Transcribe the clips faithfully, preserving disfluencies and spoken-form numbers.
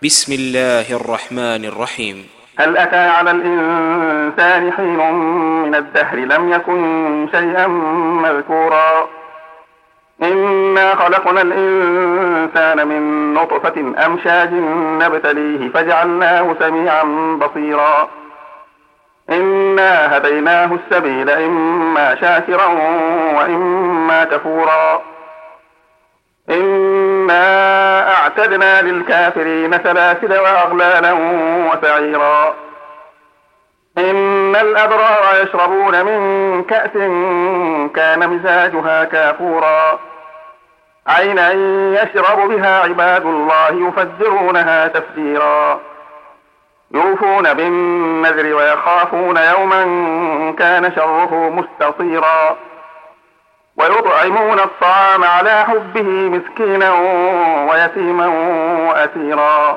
بسم الله الرحمن الرحيم. هل أتى على الإنسان حين من الدهر لم يكن شيئا مذكورا إنا خلقنا الإنسان من نطفة أمشاج نبتليه فجعلناه سميعا بصيرا إنا هديناه السبيل إما شاكرا وإما كفورا إنا أعتدنا للكافرين سلاسل وأغلالا وسعيرا إن الأبرار يشربون من كأس كان مزاجها كافورا عينا يشرب بها عباد الله يفجرونها تفجيرا يوفون بالنذر ويخافون يوما كان شره مستطيرا ويطعمون الطعام على حبه مسكينا ويتيما وأسيرا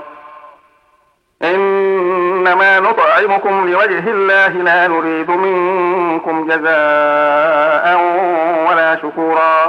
إنما نطعمكم لوجه الله لا نريد منكم جزاء ولا شكورا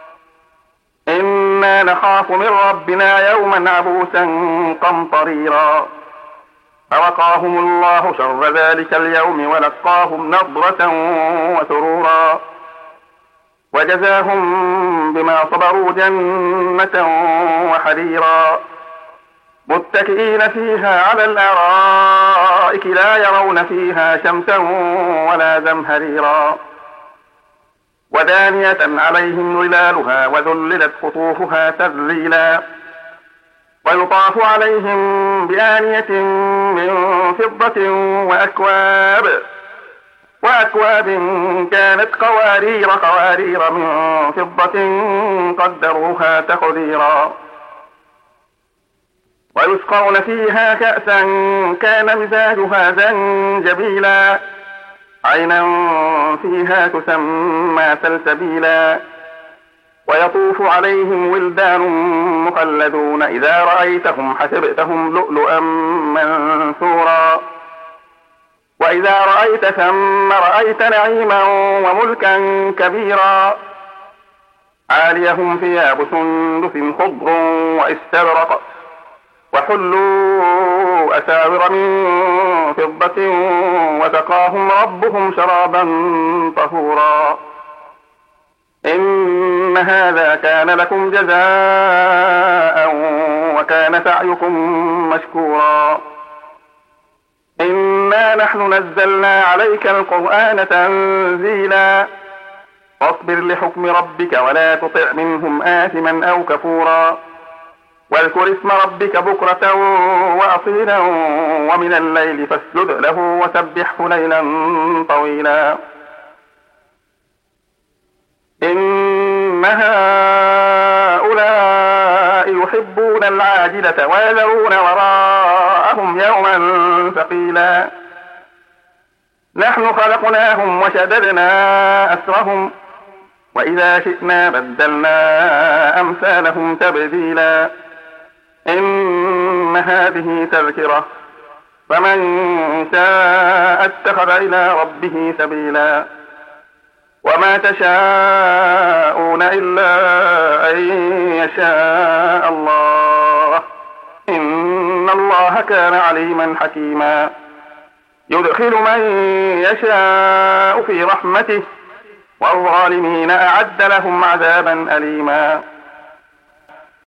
إنا نخاف من ربنا يوما عبوسا قمطريرا فوقاهم الله شر ذلك اليوم ولقاهم نضرة وسرورا وجزاهم بما صبروا جنة وحريرا متكئين فيها على الأرائك لا يرون فيها شمسا ولا زمهريرا ودانية عليهم ظلالها وذللت قطوفها تذليلا ويطاف عليهم بآنية من فضة وأكواب وأكواب كانت قوارير قوارير من فضة قدروها تقديرا ويسقون فيها كأسا كان مزاجها زنجبيلا عينا فيها تسمى سلسبيلا ويطوف عليهم ولدان مخلدون إذا رأيتهم حسبتهم لؤلؤا منثورا وإذا رأيت ثم رأيت نعيما وملكا كبيرا عاليهم ثياب سندس خضر واستبرق وحلوا أساور من فضة وسقاهم ربهم شرابا طهورا إن هذا كان لكم جزاء وكان سعيكم مشكورا إنا نحن نزلنا عليك القرآن تنزيلا فاصبر لحكم ربك ولا تطع منهم آثما أو كفورا واذكر اسم ربك بكرة وأصيلا ومن الليل فاسجد له وسبحه ليلا طويلا إن هؤلاء يحبون العاجلة ويذرون وراءهم يوما ثقيلا نحن خلقناهم وشددنا أسرهم وإذا شئنا بدلنا أمثالهم تبديلا إن هذه تذكرة فمن شاء اتخذ إلى ربه سبيلا وما تشاءون إلا أن يشاء الله إن الله كان عليما حكيما يدخل من يشاء في رحمته والظالمين أعد لهم عذابا أليما